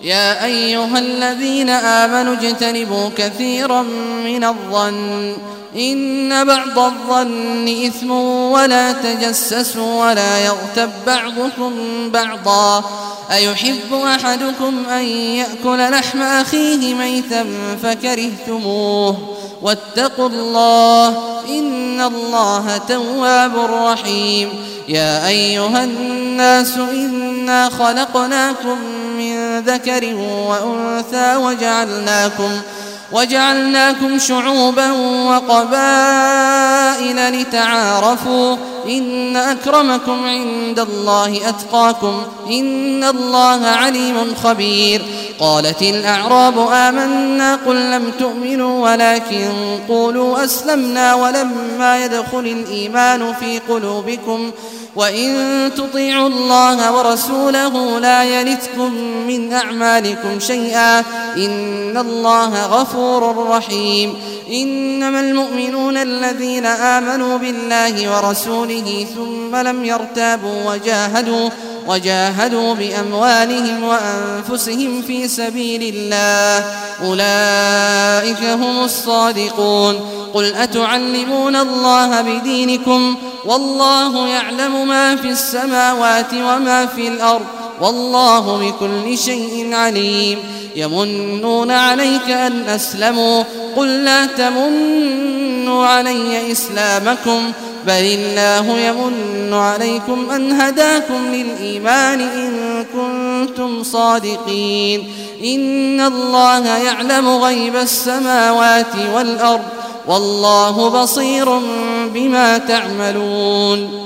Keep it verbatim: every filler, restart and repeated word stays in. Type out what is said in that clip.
يا أيها الذين آمنوا اجتنبوا كثيرا من الظن إن بعض الظن إثم ولا تجسسوا ولا يغتب بعضكم بعضا أيحب أحدكم أن يأكل لحم أخيه ميتا فكرهتموه واتقوا الله إن الله تواب رحيم. يا أيها الناس إنا خلقناكم من ذكر وأنثى وجعلناكم وجعلناكم شعوبا وقبائل لتعارفوا إن أكرمكم عند الله أتقاكم إن الله عليم خبير. قالت الأعراب آمنا قل لم تؤمنوا ولكن قولوا أسلمنا ولما يدخل الإيمان في قلوبكم وإن تطيعوا الله ورسوله لا يلتكم من أعمالكم شيئا إن الله غفور رحيم. إنما المؤمنون الذين آمنوا بالله ورسوله ثم لم يرتابوا وجاهدوا وجاهدوا بأموالهم وأنفسهم في سبيل الله أولئك هم الصادقون. قل أتعلمون الله بدينكم والله يعلم ما في السماوات وما في الأرض والله بكل شيء عليم. يمنون عليك أن أسلموا قل لا تمنوا علي إسلامكم بل الله يمن عليكم أن هداكم للإيمان إن كنتم صادقين. إن الله يعلم غيب السماوات والأرض والله بصير بما تعملون.